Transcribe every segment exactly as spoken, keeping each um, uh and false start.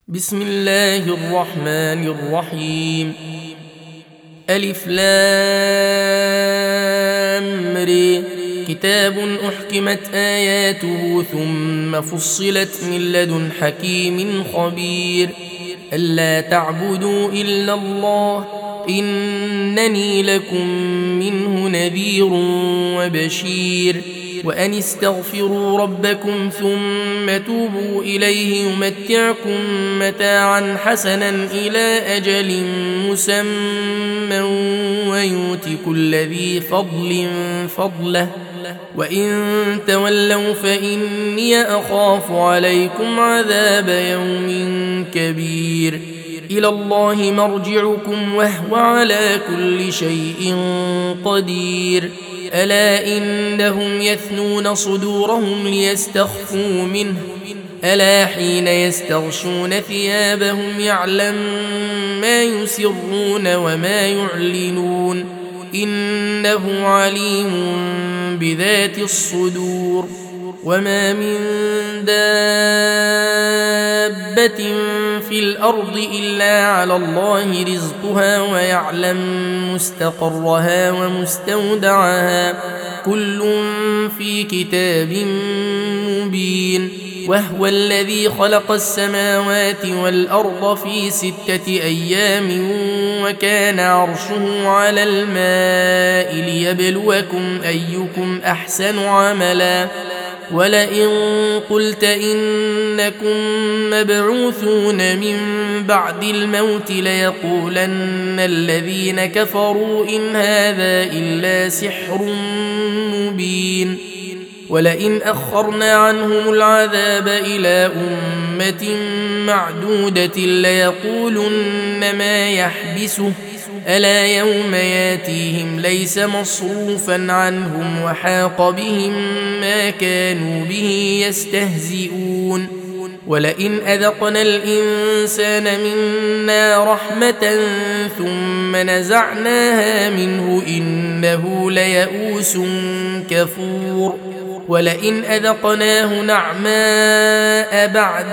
بسم الله الرحمن الرحيم. ألف لام ر. كتاب أحكمت آياته ثم فصلت من لدن حكيم خبير. ألا تعبدوا إلا الله إنني لكم منه نذير وبشير. وأن استغفروا ربكم ثم توبوا إليه يمتعكم متاعا حسنا إلى أجل مسمى ويؤت كل ذي فضل فضله وإن تولوا فإني أخاف عليكم عذاب يوم كبير. إلى الله مرجعكم وهو على كل شيء قدير. ألا إنهم يثنون صدورهم ليستخفوا منه ألا حين يستغشون ثيابهم يعلم ما يسرون وما يعلنون إنه عليم بذات الصدور. وما من دابة في الأرض إلا على الله رزقها ويعلم مستقرها ومستودعها كل في كتاب مبين. وهو الذي خلق السماوات والأرض في ستة أيام وكان عرشه على الماء ليبلوكم أيكم أحسن عملا. ولئن قلت إنكم مبعوثون من بعد الموت ليقولن الذين كفروا إن هذا إلا سحر مبين. ولئن أخرنا عنهم العذاب إلى أمة معدودة ليقولن ما يحبسه ألا يوم ياتيهم ليس مصروفا عنهم وحاق بهم ما كانوا به يستهزئون. ولئن أذقنا الإنسان منا رحمة ثم نزعناها منه إنه ليئوس كفور. ولئن أذقناه نعماء بعد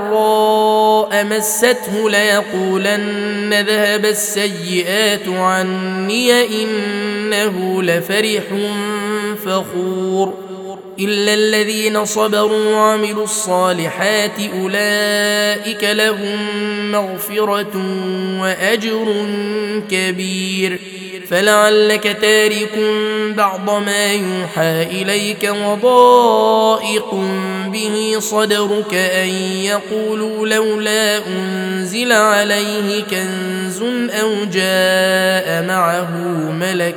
ضراء مسته ليقولن ذهب السيئات عني إنه لفرح فخور. إلا الذين صبروا وعملوا الصالحات أولئك لهم مغفرة وأجر كبير. فلعلك تارك بعض ما يوحى إليك وضائق به صدرك أن يقولوا لولا أنزل عليه كنز أو جاء معه ملك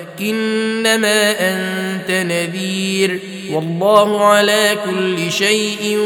إنما أنت نذير والله على كل شيء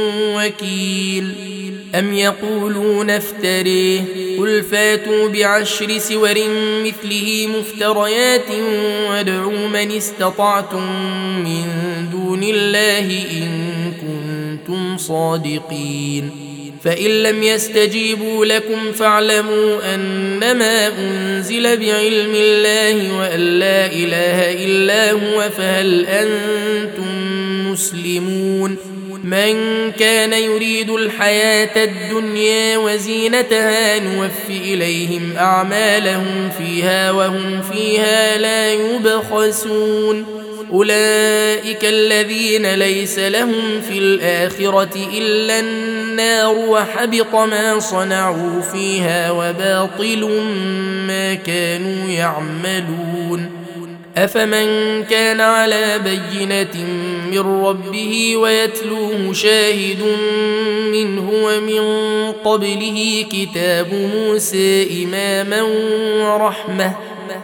وكيل. أم يقولون افتريه قل فاتوا بعشر سور مثله مفتريات وادعوا من استطعتم من دون الله إن كنتم صادقين. فإن لم يستجيبوا لكم فاعلموا أنما أنزل بعلم الله وأن لا إله إلا هو فهل أنتم مسلمون. من كان يريد الحياة الدنيا وزينتها نوفي إليهم أعمالهم فيها وهم فيها لا يبخسون. أولئك الذين ليس لهم في الآخرة إلا النار وحبط ما صنعوا فيها وباطل ما كانوا يعملون. أفمن كان على بينة من ربه ويتلوه شاهد منه ومن قبله كتاب موسى إماما ورحمة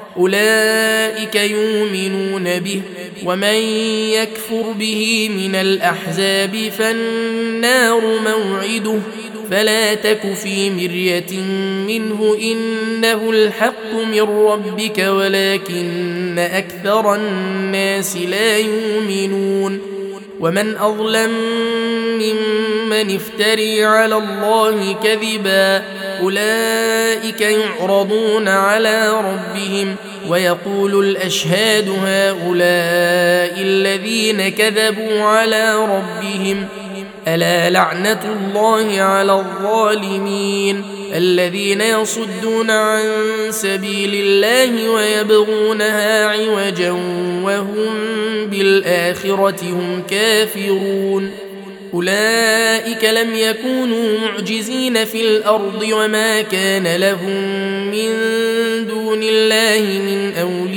أولئك يؤمنون به. ومن يكفر به من الأحزاب فالنار موعده فلا تك في مرية منه إنه الحق من ربك ولكن أكثر الناس لا يؤمنون. ومن أظلم ممن افتري على الله كذبا أولئك يعرضون على ربهم ويقول الأشهاد هؤلاء الذين كذبوا على ربهم ألا لعنة الله على الظالمين الذين يصدون عن سبيل الله ويبغونها عوجا وهم بالآخرة هم كافرون أولئك لم يكونوا معجزين في الأرض وما كان لهم من دون الله من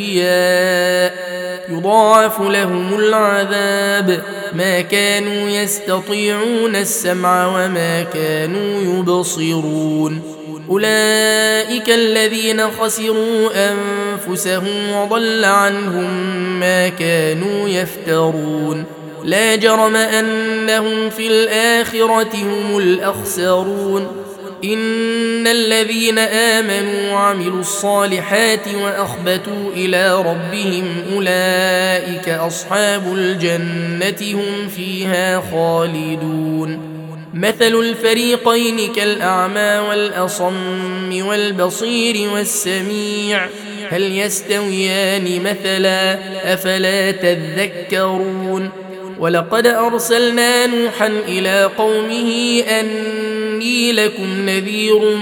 أولياء يضاعف لهم العذاب ما كانوا يستطيعون السمع وما كانوا يبصرون أولئك الذين خسروا أنفسهم وضل عنهم ما كانوا يفترون لا جرم أنهم في الآخرة هم الأخسرون إن الذين آمنوا وعملوا الصالحات وأخبتوا إلى ربهم أولئك أصحاب الجنة هم فيها خالدون مثل الفريقين كالأعمى والأصم والبصير والسميع هل يستويان مثلا أفلا تذكرون ولقد أرسلنا نوحا إلى قومه أني لكم نذير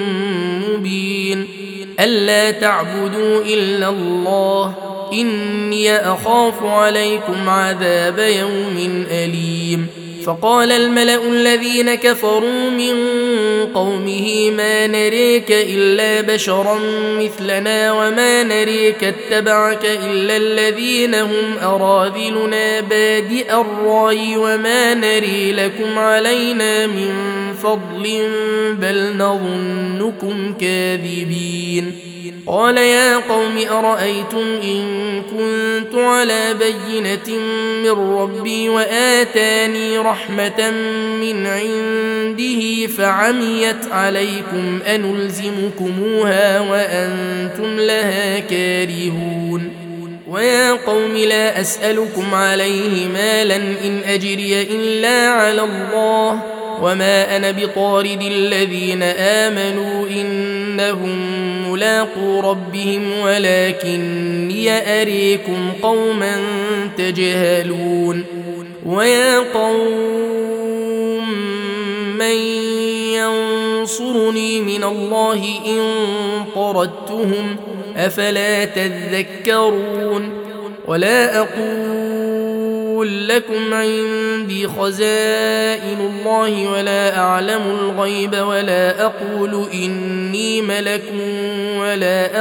مبين ألا تعبدوا إلا الله إني أخاف عليكم عذاب يوم أليم فقال الملأ الذين كفروا من قومه ما نريك إلا بشرا مثلنا وما نريك اتبعك إلا الذين هم أراذلنا بادئ الرأي وما نري لكم علينا من فضل بل نظنكم كاذبين قال يا قوم أرأيتم إن كنت على بينة من ربي وآتاني رحمة من عنده فعميت عليكم أنلزمكموها وأنتم لها كارهون ويا قوم لا أسألكم عليه مالا إن أجري إلا على الله وما أنا بطارد الذين آمنوا إنهم ملاقو ربهم ولكني أريكم قوما تجهلون ويا قوم من ينصرني من الله إن طردتهم أفلا تذكرون ولا أقول لكم عندي خزائن الله ولا أعلم الغيب ولا أقول إني ملك ولا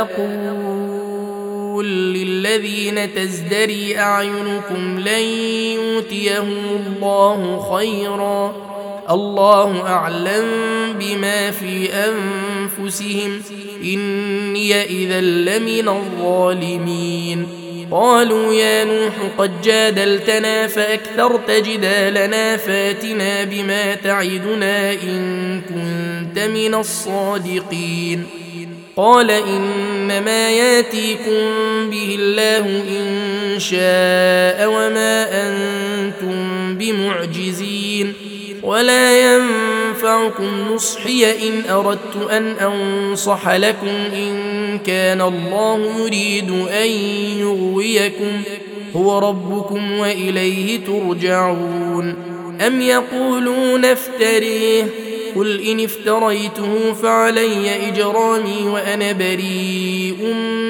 أقول للذين تزدري أعينكم لن يؤتيهم الله خيرا الله أعلم بما في أنفسهم إني إذا لمن الظالمين قالوا يا نوح قد جادلتنا فأكثرت جدالنا فاتنا بما تعدنا إن كنت من الصادقين قال إنما ياتيكم به الله إن شاء وما أنتم بمعجزين ولا ينفعكم نصحي إن أردت أن أنصح لكم إن كان الله يريد أن يغويكم هو ربكم وإليه ترجعون أم يقولون افتريه قل إن افتريته فعلي إجرامي وأنا بريء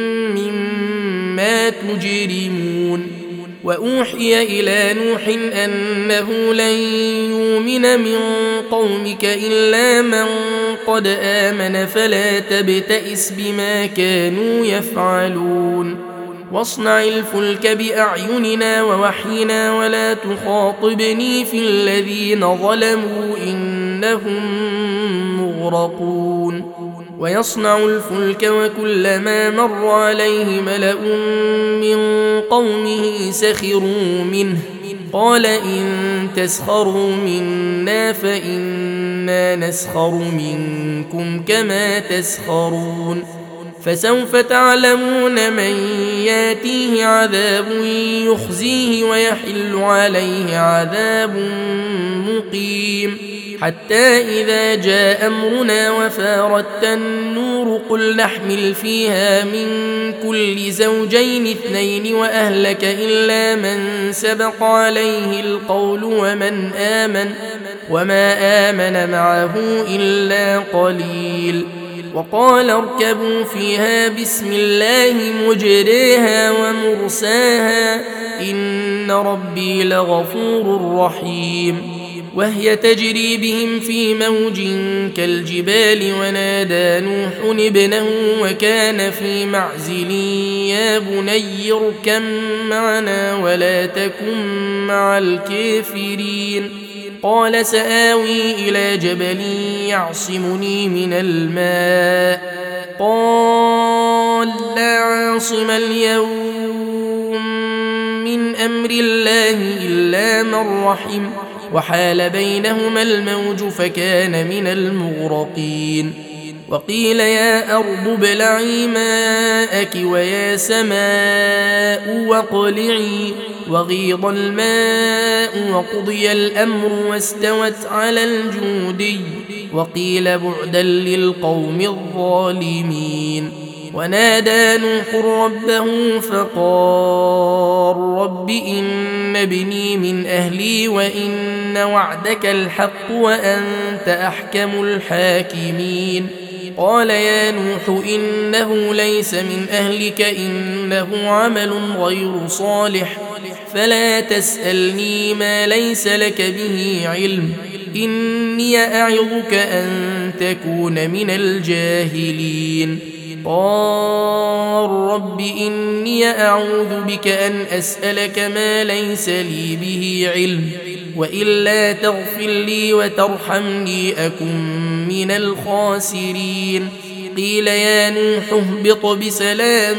مما تجرمون وأوحي إلى نوح أنه لن يؤمن من قومك إلا من قد آمن فلا تبتئس بما كانوا يفعلون واصنع الفلك بأعيننا ووحينا ولا تخاطبني في الذين ظلموا إنهم مغرقون ويصنع الفلك وكلما مر عليه ملأ من قومه سخروا منه قال إن تسخروا منا فإنا نسخر منكم كما تسخرون فسوف تعلمون من ياتيه عذاب يخزيه ويحل عليه عذاب مقيم حتى إذا جاء أمرنا وفارت النور قل نحمل فيها من كل زوجين اثنين وأهلك إلا من سبق عليه القول ومن آمن وما آمن معه إلا قليل. وقال اركبوا فيها بسم الله مجريها ومرساها إن ربي لغفور رحيم. وهي تجري بهم في موج كالجبال ونادى نوح ابنه وكان في معزل يا بني اركب معنا ولا تكن مع الكافرين. قال سآوي إلى جبل يعصمني من الماء قال لا عاصم اليوم من أمر الله إلا من رحم وحال بينهما الموج فكان من المغرقين. وقيل يا أرض ابلعي ماءك ويا سماء واقلعي وغيض الماء وقضي الأمر واستوت على الجودي وقيل بعدا للقوم الظالمين. ونادى نوح ربه فقال رب إن ابني من أهلي وإن وعدك الحق وأنت أحكم الحاكمين. قال يا نوح إنه ليس من أهلك إنه عمل غير صالح فلا تسألني ما ليس لك به علم إني أعظك أن تكون من الجاهلين. قال رب إني أعوذ بك أن أسألك ما ليس لي به علم وإلا تغفر لي وترحمني أكن من الخاسرين. قيل يا نوح اهبط بسلام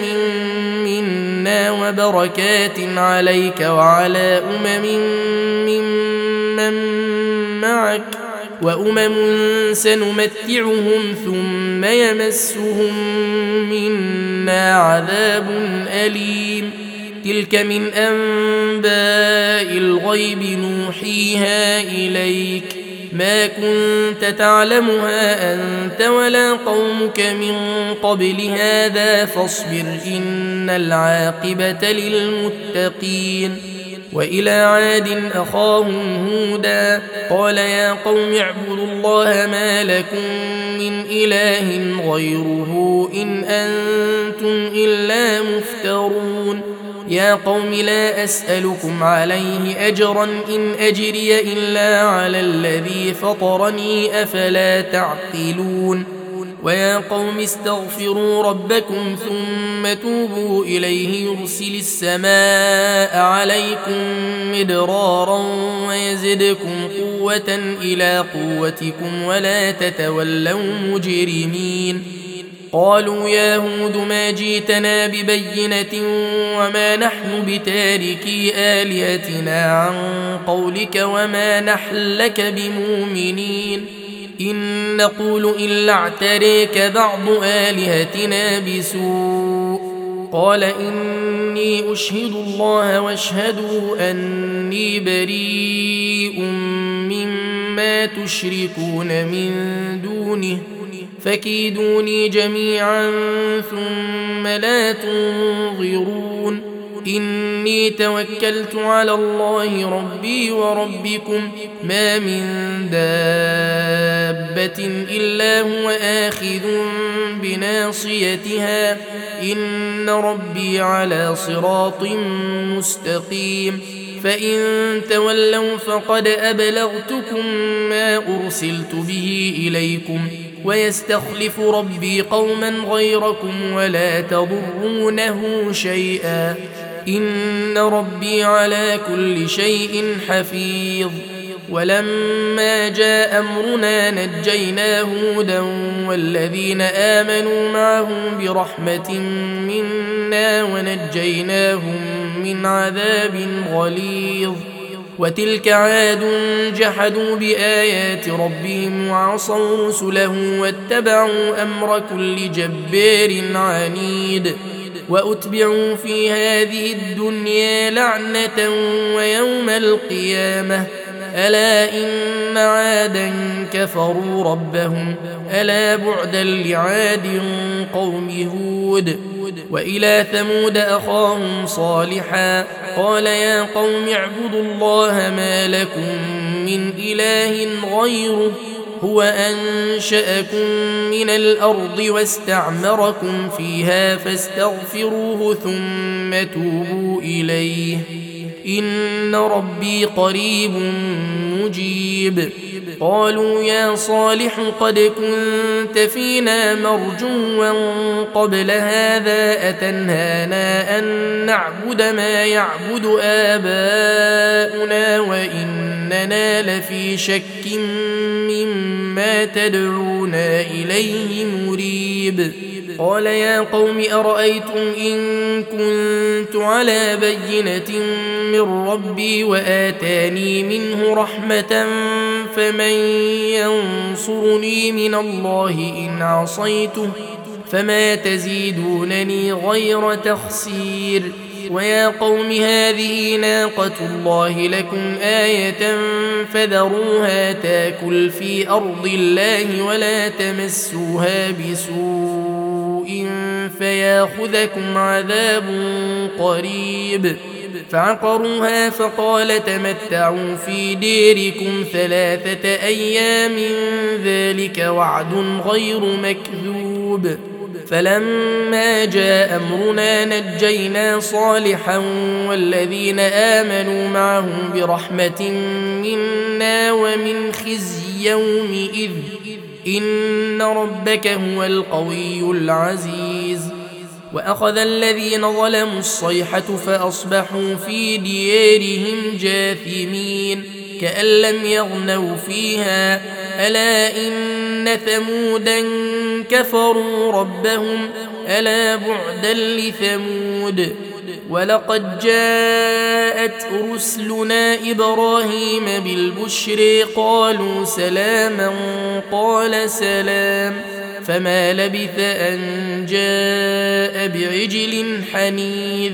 منا وبركات عليك وعلى أمم ممن معك وأمم سنمتعهم ثم يمسهم منا عذاب أليم. تلك من أنباء الغيب نوحيها إليك ما كنت تعلمها أنت ولا قومك من قبل هذا فاصبر إن العاقبة للمتقين. وإلى عاد أخاهم هودا قال يا قوم اعبدوا الله ما لكم من إله غيره إن أنتم إلا مفترون. يا قوم لا أسألكم عليه أجرا إن أجري إلا على الذي فطرني أفلا تعقلون. ويا قوم استغفروا ربكم ثم توبوا إليه يرسل السماء عليكم مدرارا ويزدكم قوة إلى قوتكم ولا تتولوا مجرمين. قالوا يا هود ما جئتنا ببينة وما نحن بتاركي آلهتنا عن قولك وما نحن لك بمؤمنين إن نقول إلا اعتريك بعض آلهتنا بسوء. قال إني أشهد الله واشهدوا أني بريء مما تشركون من دونه فكيدوني جميعا ثم لا تنظرون. إني توكلت على الله ربي وربكم ما من دابة إلا هو آخذ بناصيتها إن ربي على صراط مستقيم. فإن تولوا فقد أبلغتكم ما أرسلت به إليكم ويستخلف ربي قوما غيركم ولا تضرونه شيئا إن ربي على كل شيء حفيظ. ولما جاء أمرنا نجينا هودا والذين آمنوا معه برحمة منا ونجيناهم من عذاب غليظ. وتلك عاد جحدوا بآيات ربهم وعصوا رسله واتبعوا أمر كل جبار عنيد. وأتبعوا في هذه الدنيا لعنة ويوم القيامة ألا إن عادا كفروا ربهم ألا بعدا لعاد قوم هود. وإلى ثمود أخاهم صالحا قال يا قوم اعبدوا الله ما لكم من إله غيره هو أنشأكم من الأرض واستعمركم فيها فاستغفروه ثم توبوا إليه إن ربي قريب مجيب. قالوا يا صالح قد كنت فينا مرجوا قبل هذا أتنهانا أن نعبد ما يعبد آباؤنا وإننا لفي شك مما تدعونا إليه مريب. قال يا قوم أرأيتم إن كنت على بينة من ربي وآتاني منه رحمة فمن ينصرني من الله إن عصيته فما تزيدونني غير تخسير. ويا قوم هذه ناقة الله لكم آية فذروها تاكل في أرض الله ولا تمسوها بسوء فياخذكم عذاب قريب. فعقروها فقال تمتعوا في ديركم ثلاثة أيام ذلك وعد غير مكذوب. فلما جاء أمرنا نجينا صالحا والذين آمنوا معه برحمة منا ومن خزي يومئذ إن ربك هو القوي العزيز. وأخذ الذين ظلموا الصيحة فأصبحوا في ديارهم جاثمين كأن لم يغنوا فيها ألا إن ثمودا كفروا ربهم ألا بعدا لثمود. ولقد جاءت رسلنا إبراهيم بالبشر قالوا سلاما قال سلام فما لبث أن جاء بعجل حنيذ.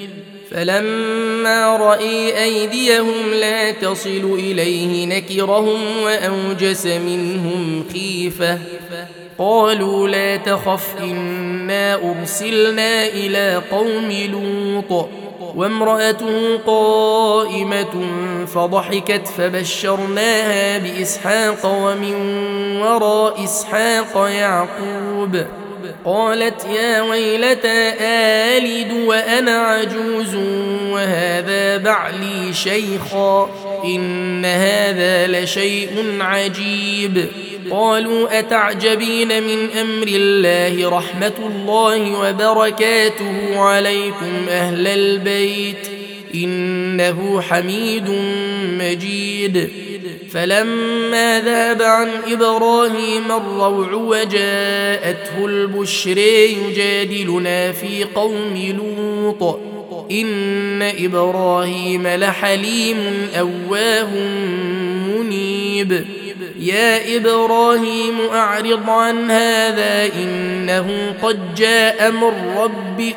فلما رأي أيديهم لا تصل إليه نكرهم وأوجس منهم خيفة قالوا لا تخف إنا أرسلنا إلى قوم لوط وامرأته قائمة فضحكت فبشرناها بإسحاق ومن وراء إسحاق يعقوب قالت يا ويلتى آلد وأنا عجوز وهذا بعلي شيخا إن هذا لشيء عجيب. قالوا أتعجبين من أمر الله رحمة الله وبركاته عليكم أهل البيت إنه حميد مجيد. فلما ذهب عن إبراهيم الروع وجاءته البشر يجادلنا في قوم لوط إن إبراهيم لحليم أواه منيب. يا إبراهيم أعرض عن هذا إنه قد جاء من ربك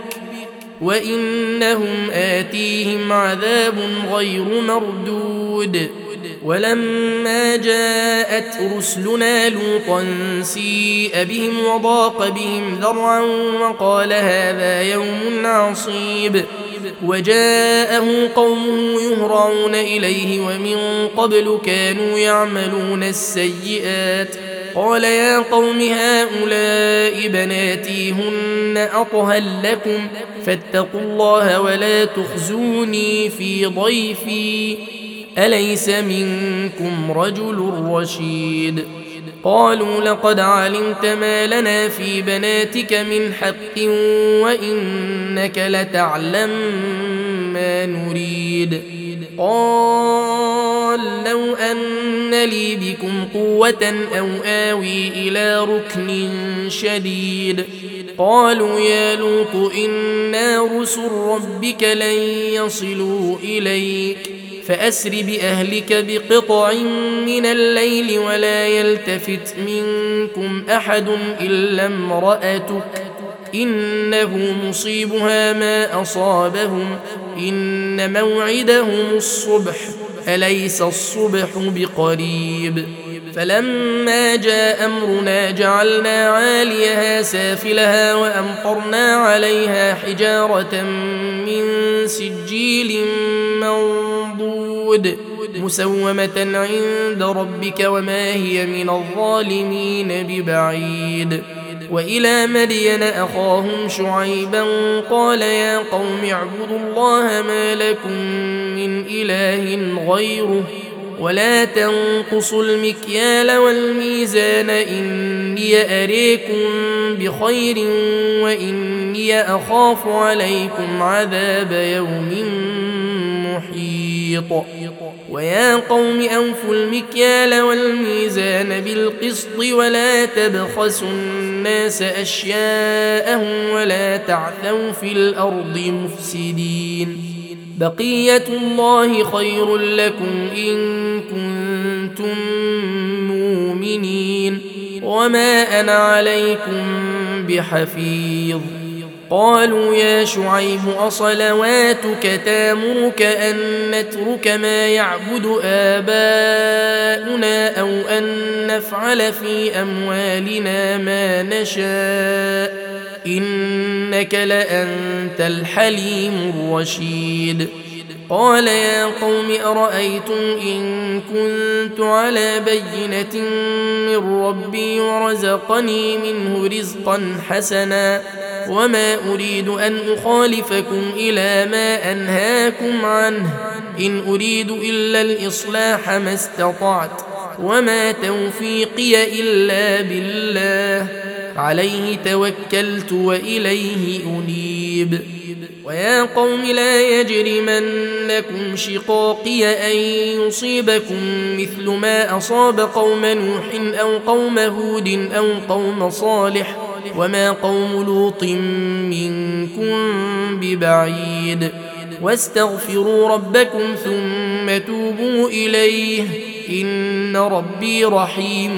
وإنهم آتيهم عذاب غير مردود. ولما جاءت رسلنا لوطا سيء بهم وضاق بهم ذرعا وقال هذا يوم عصيب وجاءه قومه يهرعون إليه ومن قبل كانوا يعملون السيئات قال يا قوم هؤلاء بناتي هن أطهر لكم فاتقوا الله ولا تخزوني في ضيفي أليس منكم رجل رشيد. قالوا لقد علمت ما لنا في بناتك من حق وإنك لتعلم ما نريد. قال لو أن لي بكم قوة أو آوي إلى ركن شديد. قالوا يا لوط إنا رسل ربك لن يصلوا إليك فأسر بأهلك بقطع من الليل ولا يلتفت منكم أحد إلا امرأتك إنه مصيبها ما أصابهم إن موعدهم الصبح أليس الصبح بقريب فلما جاء أمرنا جعلنا عاليها سافلها وأمطرنا عليها حجارة من سجيل منضود مسومة عند ربك وما هي من الظالمين ببعيد وإلى مدين أخاهم شعيبا قال يا قوم اعبدوا الله ما لكم من إله غيره ولا تنقصوا المكيال والميزان إني أريكم بخير وإني أخاف عليكم عذاب يوم محيط ويا قوم أوفوا المكيال والميزان بالقسط ولا تبخسوا الناس أشياءهم ولا تعثوا في الأرض مفسدين بقية الله خير لكم إن كنتم مؤمنين وما أنا عليكم بحفيظ قالوا يا شعيب أصلواتك تامرك أن نترك ما يعبد آباؤنا أو أن نفعل في أموالنا ما نشاء إنك لأنت الحليم الرشيد قال يا قوم أرأيتم إن كنت على بينة من ربي ورزقني منه رزقا حسنا وما أريد أن أخالفكم إلى ما أنهاكم عنه إن أريد إلا الإصلاح ما استطعت وما توفيقي إلا بالله عليه توكلت وإليه أنيب ويا قوم لا يجرمنكم شقاقي أن يصيبكم مثل ما أصاب قوم نوح أو قوم هود أو قوم صالح وما قوم لوط منكم ببعيد واستغفروا ربكم ثم توبوا إليه إن ربي رحيم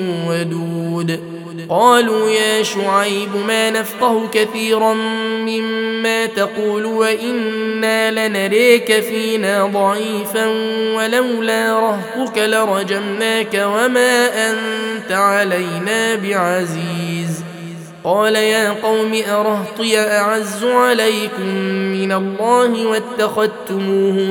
ودود قالوا يا شعيب ما نفقه كثيرا مما تقول وإنا لنريك فينا ضعيفا ولولا رهطك لرجمناك وما أنت علينا بعزيز قال يا قوم أرهطي أعز عليكم من الله واتخذتموه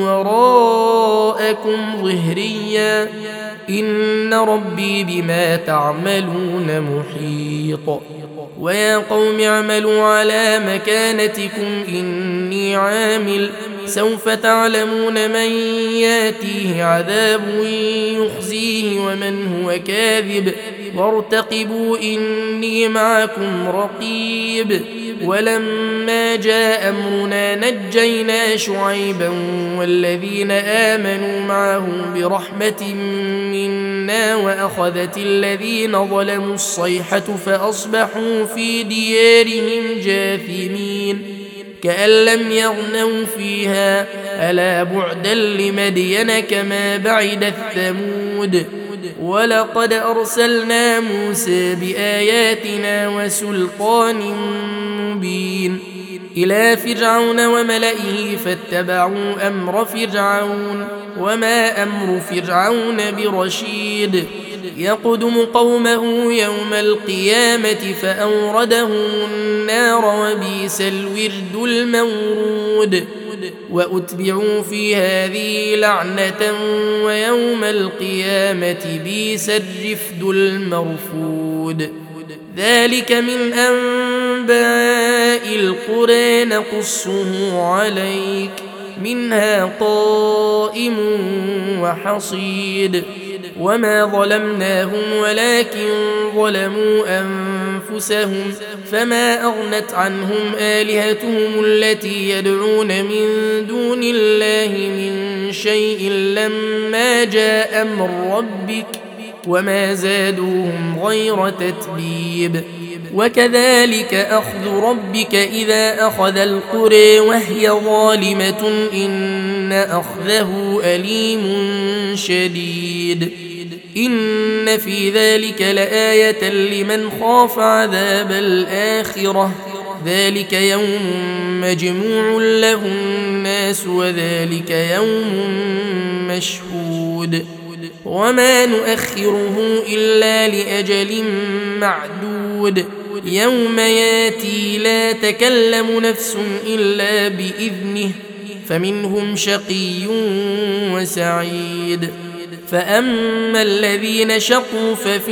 وراءكم ظهريا إن ربي بما تعملون محيط ويا قوم اعملوا على مكانتكم إني عامل سوف تعلمون من ياتيه عذاب يخزيه ومن هو كاذب وارتقبوا إني معكم رقيب ولما جاء أمرنا نجينا شعيبا والذين آمنوا معه برحمة منا وأخذت الذين ظلموا الصيحة فأصبحوا في ديارهم جاثمين كأن لم يغنوا فيها ألا بعدا لمدين كما بعدت ثمود ولقد أرسلنا موسى بآياتنا وسلطان مبين إلى فرعون وملئه فاتبعوا أمر فرعون وما أمر فرعون برشيد يقدم قومه يوم القيامة فأوردهم النار وبئس الورد المورود وأتبعوا في هذه لعنة ويوم القيامة بئس الرفد المرفود ذلك من أنباء القرى نقصه عليك منها قائم وحصيد وما ظلمناهم ولكن ظلموا أنفسهم فما أغنت عنهم آلهتهم التي يدعون من دون الله من شيء لما جاء أمر ربك وما زادوهم غير تتبيب وكذلك أخذ ربك إذا أخذ القرى وهي ظالمة إن أخذه أليم شديد إن في ذلك لآية لمن خاف عذاب الآخرة ذلك يوم مجموع له الناس وذلك يوم مشهود وما نؤخره إلا لأجل معدود يوم ياتي لا تكلم نفس إلا بإذنه فمنهم شقي وسعيد فأما الذين شقوا ففي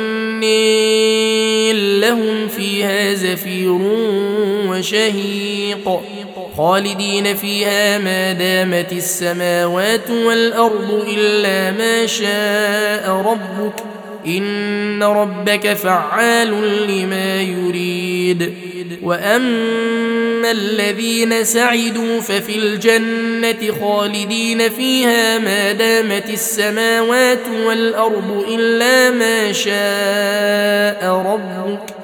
النار لهم فيها زفير وشهيق خالدين فيها ما دامت السماوات والأرض إلا ما شاء ربك إن ربك فعال لما يريد وأما الذين سعدوا ففي الجنة خالدين فيها ما دامت السماوات والأرض إلا ما شاء ربك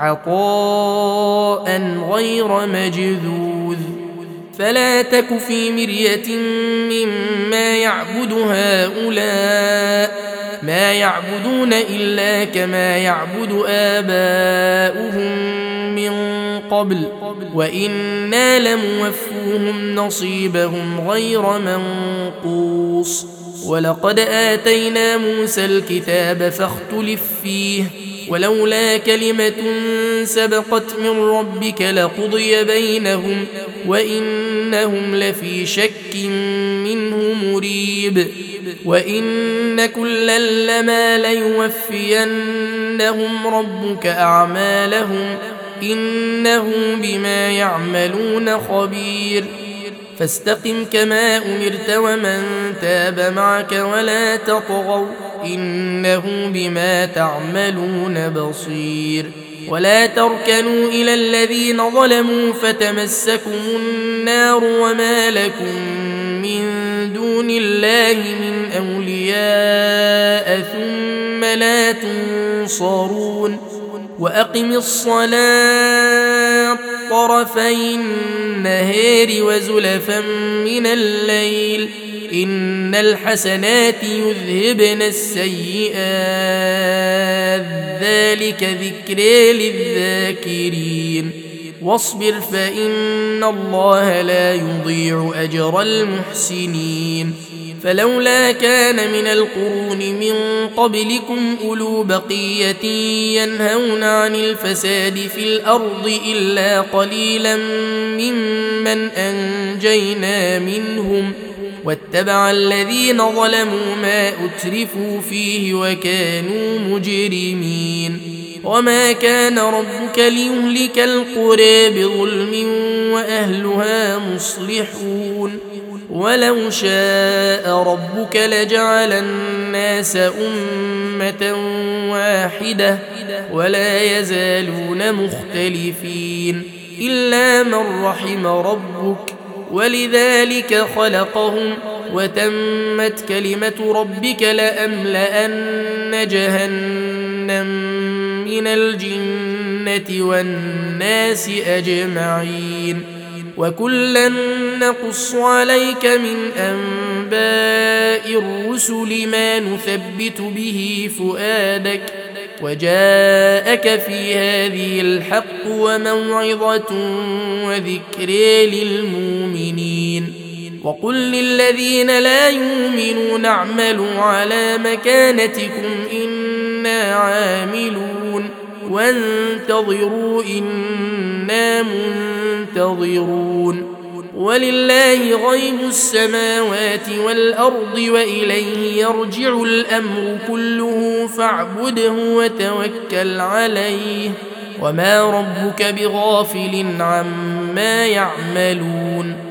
عطاء غير مجذوذ فلا تك في مرية مما يعبد هؤلاء ما يعبدون إلا كما يعبد آباؤهم من قبل وإنا لموفوهم نصيبهم غير منقوص ولقد آتينا موسى الكتاب فاختلف فيه ولولا كلمة سبقت من ربك لقضي بينهم وإنهم لفي شك منه مريب وإن كلا لما ليوفينهم ربك أعمالهم إنه بما يعملون خبير فاستقم كما أمرت ومن تاب معك ولا تطغوا إنه بما تعملون بصير ولا تركنوا إلى الذين ظلموا فتمسكم النار وما لكم من دون الله من أولياء ثم لا تنصرون وأقم الصلاة طرفي النهار وزلفا من الليل إن الحسنات يذهبن السيئات ذلك ذكرى للذاكرين واصبر فإن الله لا يضيع أجر المحسنين فلولا كان من القرون من قبلكم أولو بقية ينهون عن الفساد في الأرض إلا قليلا ممن أنجينا منهم واتبع الذين ظلموا ما أترفوا فيه وكانوا مجرمين وما كان ربك ليهلك القرى بظلم وأهلها مصلحون ولو شاء ربك لجعل الناس أمة واحدة ولا يزالون مختلفين إلا من رحم ربك ولذلك خلقهم وتمت كلمة ربك لأملأن جهنم من الجنة والناس أجمعين وكلا نقص عليك من أنباء الرسل ما نثبت به فؤادك وجاءك في هذه الحق وموعظة وذكرى للمؤمنين وقل للذين لا يؤمنون اعملوا على مكانتكم إنا عاملون وانتظروا إنا منتظرون ولله غيب السماوات والأرض وإليه يرجع الأمر كله فاعبده وتوكل عليه وما ربك بغافل عما يعملون